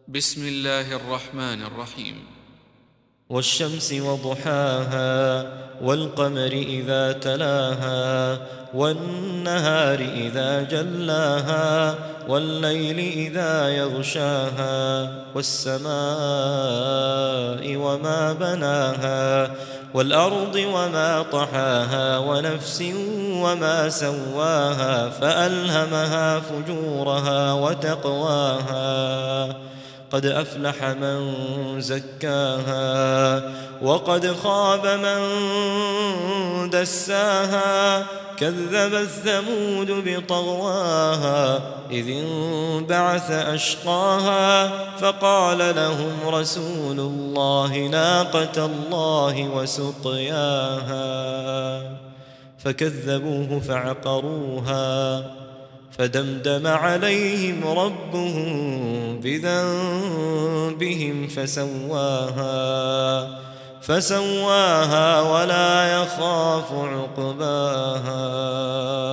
بسم الله الرحمن الرحيم. والشمس وضحاها والقمر إذا تلاها والنهار إذا جلاها والليل إذا يغشاها والسماء وما بناها والأرض وما طحاها ونفس وما سواها فألهمها فجورها وتقواها قد أفلح من زكاها وقد خاب من دساها كذبت ثمود بطغواها إذ انبعث أشقاها فقال لهم رسول الله ناقة الله وسقياها فكذبوه فعقروها فدمدم عليهم ربهم بذنبهم فسواها ولا يخاف عقباها.